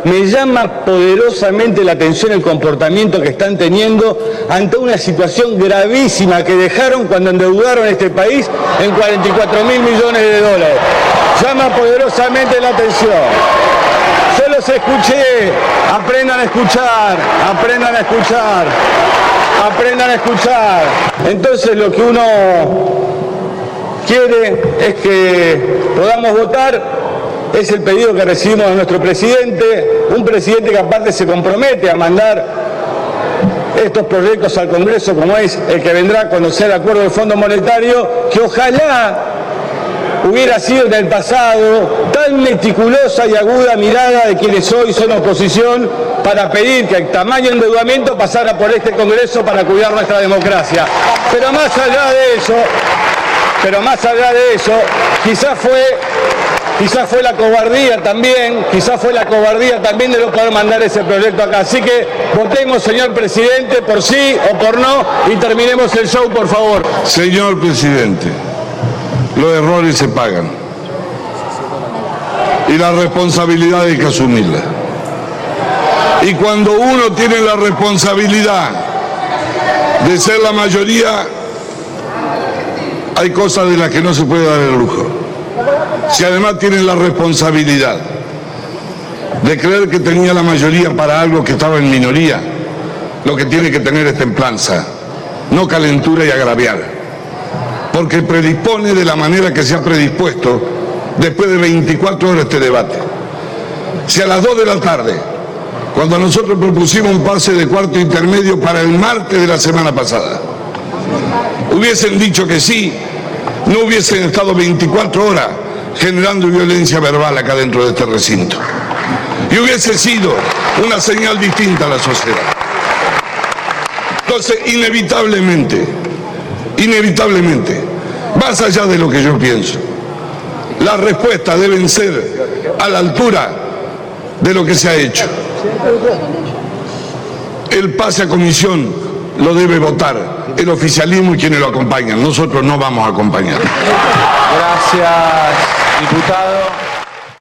Me llama poderosamente la atención el comportamiento que están teniendo ante una situación gravísima que dejaron cuando endeudaron este país en 44.000 millones de dólares. Llama poderosamente la atención. Yo los escuché, aprendan a escuchar, aprendan a escuchar, aprendan a escuchar. Entonces lo que uno quiere es que podamos votar. Es el pedido que recibimos de nuestro presidente, un presidente que aparte se compromete a mandar estos proyectos al Congreso, como es el que vendrá cuando sea el acuerdo del Fondo Monetario, que ojalá hubiera sido en el pasado tan meticulosa y aguda mirada de quienes hoy son oposición para pedir que el tamaño de endeudamiento pasara por este Congreso para cuidar nuestra democracia. Pero más allá de eso, quizás fue la cobardía también, de no poder mandar ese proyecto acá. Así que votemos, señor presidente, por sí o por no y terminemos el show, por favor. Señor presidente, los errores se pagan y la responsabilidad hay que asumirla. Y cuando uno tiene la responsabilidad de ser la mayoría, hay cosas de las que no se puede dar el lujo. Si además tienen la responsabilidad de creer que tenía la mayoría para algo que estaba en minoría, lo que tiene que tener es templanza, no calentura y agraviar, porque predispone de la manera que se ha predispuesto después de 24 horas este debate. Si a las 2 de la tarde, cuando nosotros propusimos un pase de cuarto intermedio para el martes de la semana pasada, hubiesen dicho que sí, no hubiesen estado 24 horas generando violencia verbal acá dentro de este recinto. Y hubiese sido una señal distinta a la sociedad. Entonces, inevitablemente, más allá de lo que yo pienso, las respuestas deben ser a la altura de lo que se ha hecho. El pase a comisión lo debe votar el oficialismo y quienes lo acompañan. Nosotros no vamos a acompañar. Gracias, diputado.